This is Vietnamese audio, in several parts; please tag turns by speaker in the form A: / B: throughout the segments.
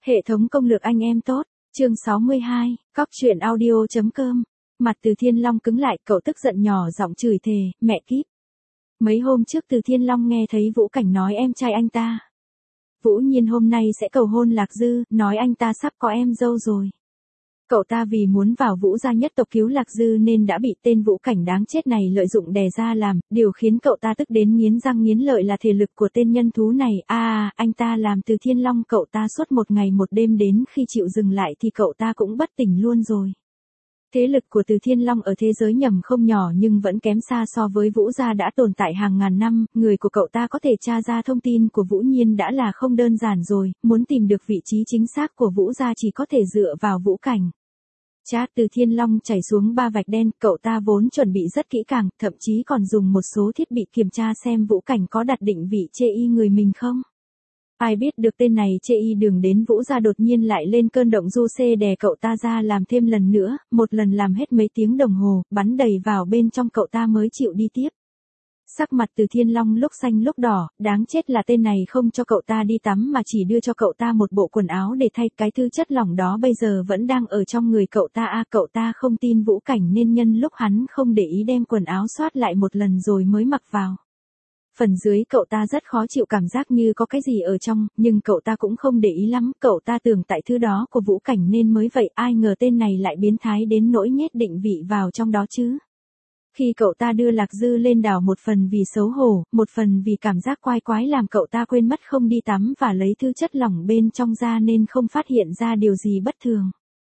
A: Hệ thống công lược anh em tốt, chương 62, cóc truyện audio.com. Mặt Từ Thiên Long cứng lại, cậu tức giận nhỏ giọng chửi thề, mẹ kíp. Mấy hôm trước Từ Thiên Long nghe thấy Vũ Cảnh nói em trai anh ta. Vũ Nhiên hôm nay sẽ cầu hôn Lạc Dư, nói anh ta sắp có em dâu rồi. Cậu ta vì muốn vào Vũ gia nhất tộc cứu Lạc Dư nên đã bị tên Vũ Cảnh đáng chết này lợi dụng đè ra làm, điều khiến cậu ta tức đến nghiến răng nghiến lợi là thể lực của tên nhân thú này. Anh ta làm Từ Thiên Long cậu ta suốt một ngày một đêm, đến khi chịu dừng lại thì cậu ta cũng bất tỉnh luôn rồi. Thế lực của Từ Thiên Long ở thế giới nhầm không nhỏ nhưng vẫn kém xa so với Vũ gia đã tồn tại hàng ngàn năm, người của cậu ta có thể tra ra thông tin của Vũ Nhiên đã là không đơn giản rồi, muốn tìm được vị trí chính xác của Vũ gia chỉ có thể dựa vào Vũ Cảnh. Chat Từ Thiên Long chảy xuống ba vạch đen, cậu ta vốn chuẩn bị rất kỹ càng, thậm chí còn dùng một số thiết bị kiểm tra xem Vũ Cảnh có đặt định vị chê y người mình không. Ai biết được tên này chê y đường đến Vũ gia đột nhiên lại lên cơn động du xê đè cậu ta ra làm thêm lần nữa, một lần làm hết mấy tiếng đồng hồ, bắn đầy vào bên trong cậu ta mới chịu đi tiếp. Sắc mặt Từ Thiên Long lúc xanh lúc đỏ, đáng chết là tên này không cho cậu ta đi tắm mà chỉ đưa cho cậu ta một bộ quần áo để thay, cái thứ chất lỏng đó bây giờ vẫn đang ở trong người cậu ta. Cậu ta không tin Vũ Cảnh nên nhân lúc hắn không để ý đem quần áo xoát lại một lần rồi mới mặc vào. Phần dưới cậu ta rất khó chịu, cảm giác như có cái gì ở trong, nhưng cậu ta cũng không để ý lắm, cậu ta tưởng tại thứ đó của Vũ Cảnh nên mới vậy, ai ngờ tên này lại biến thái đến nỗi nhét định vị vào trong đó chứ. Khi cậu ta đưa Lạc Dư lên đảo, một phần vì xấu hổ, một phần vì cảm giác quái quái làm cậu ta quên mất không đi tắm và lấy thứ chất lỏng bên trong ra nên không phát hiện ra điều gì bất thường.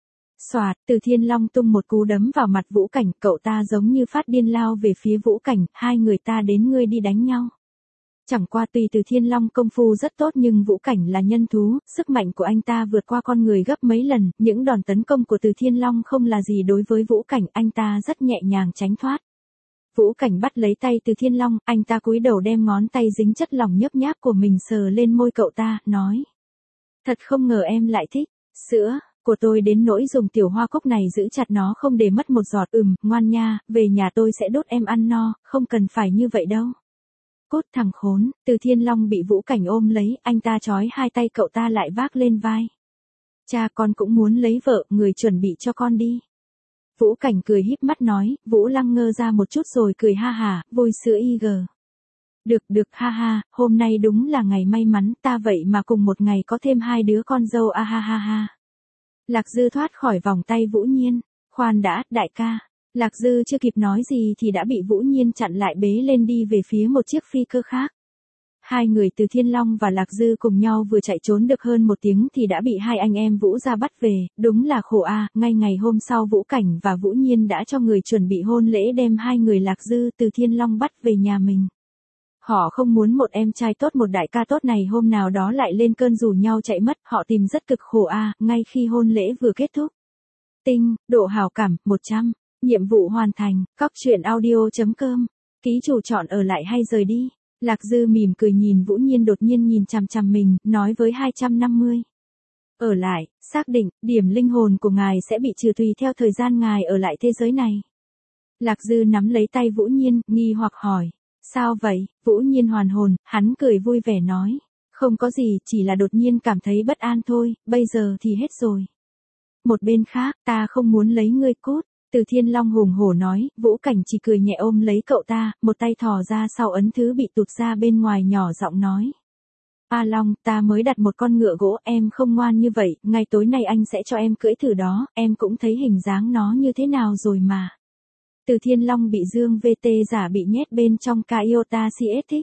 A: Xoạt, Từ Thiên Long tung một cú đấm vào mặt Vũ Cảnh, cậu ta giống như phát điên lao về phía Vũ Cảnh, hai người ta đến ngươi đi đánh nhau. Chẳng qua tuy Từ Thiên Long công phu rất tốt nhưng Vũ Cảnh là nhân thú, sức mạnh của anh ta vượt qua con người gấp mấy lần, những đòn tấn công của Từ Thiên Long không là gì đối với Vũ Cảnh, anh ta rất nhẹ nhàng tránh thoát. Vũ Cảnh bắt lấy tay Từ Thiên Long, anh ta cúi đầu đem ngón tay dính chất lỏng nhấp nháp của mình sờ lên môi cậu ta, nói. Thật không ngờ em lại thích sữa của tôi đến nỗi dùng tiểu hoa cúc này giữ chặt nó không để mất một giọt. Ngoan nha, về nhà tôi sẽ đút em ăn no, không cần phải như vậy đâu. Cút thằng khốn. Từ Thiên Long bị Vũ Cảnh ôm lấy, anh ta trói hai tay cậu ta lại vác lên vai. Cha con cũng muốn lấy vợ, người chuẩn bị cho con đi. Vũ Cảnh cười híp mắt nói, Vũ Lăng ngơ ra một chút rồi cười ha hả, vui sữa IG. Được ha ha, hôm nay đúng là ngày may mắn, ta vậy mà cùng một ngày có thêm hai đứa con dâu ha ha ha. Lạc Dư thoát khỏi vòng tay Vũ Nhiên, khoan đã, đại ca. Lạc Dư chưa kịp nói gì thì đã bị Vũ Nhiên chặn lại, bế lên đi về phía một chiếc phi cơ khác. Hai người Từ Thiên Long và Lạc Dư cùng nhau vừa chạy trốn được hơn một tiếng thì đã bị hai anh em Vũ gia bắt về, đúng là khổ ngay ngày hôm sau Vũ Cảnh và Vũ Nhiên đã cho người chuẩn bị hôn lễ đem hai người Lạc Dư Từ Thiên Long bắt về nhà mình. Họ không muốn một em trai tốt, một đại ca tốt này hôm nào đó lại lên cơn rủ nhau chạy mất, họ tìm rất cực khổ ngay khi hôn lễ vừa kết thúc. Tinh, độ hảo cảm, 100, nhiệm vụ hoàn thành, cóc truyện audio.com, ký chủ chọn ở lại hay rời đi. Lạc Dư mỉm cười nhìn Vũ Nhiên đột nhiên nhìn chằm chằm mình, nói với 250. Ở lại, xác định, điểm linh hồn của ngài sẽ bị trừ tùy theo thời gian ngài ở lại thế giới này. Lạc Dư nắm lấy tay Vũ Nhiên, nghi hoặc hỏi. Sao vậy? Vũ Nhiên hoàn hồn, hắn cười vui vẻ nói. Không có gì, chỉ là đột nhiên cảm thấy bất an thôi, bây giờ thì hết rồi. Một bên khác, ta không muốn lấy ngươi cút. Từ Thiên Long hùng hổ nói, Vũ Cảnh chỉ cười nhẹ ôm lấy cậu ta, một tay thò ra sau ấn thứ bị tụt ra bên ngoài, nhỏ giọng nói. Long, ta mới đặt một con ngựa gỗ, em không ngoan như vậy, ngay tối nay anh sẽ cho em cưỡi thử đó, em cũng thấy hình dáng nó như thế nào rồi mà. Từ Thiên Long bị Dương VT giả bị nhét bên trong Toyota CS.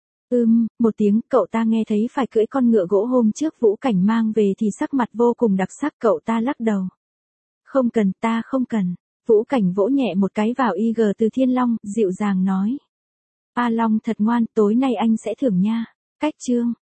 A: Một tiếng, cậu ta nghe thấy phải cưỡi con ngựa gỗ hôm trước Vũ Cảnh mang về thì sắc mặt vô cùng đặc sắc, cậu ta lắc đầu. Không cần, ta không cần. Vũ Cảnh vỗ nhẹ một cái vào IG Từ Thiên Long, dịu dàng nói. Long thật ngoan, tối nay anh sẽ thưởng nha. Cách chương.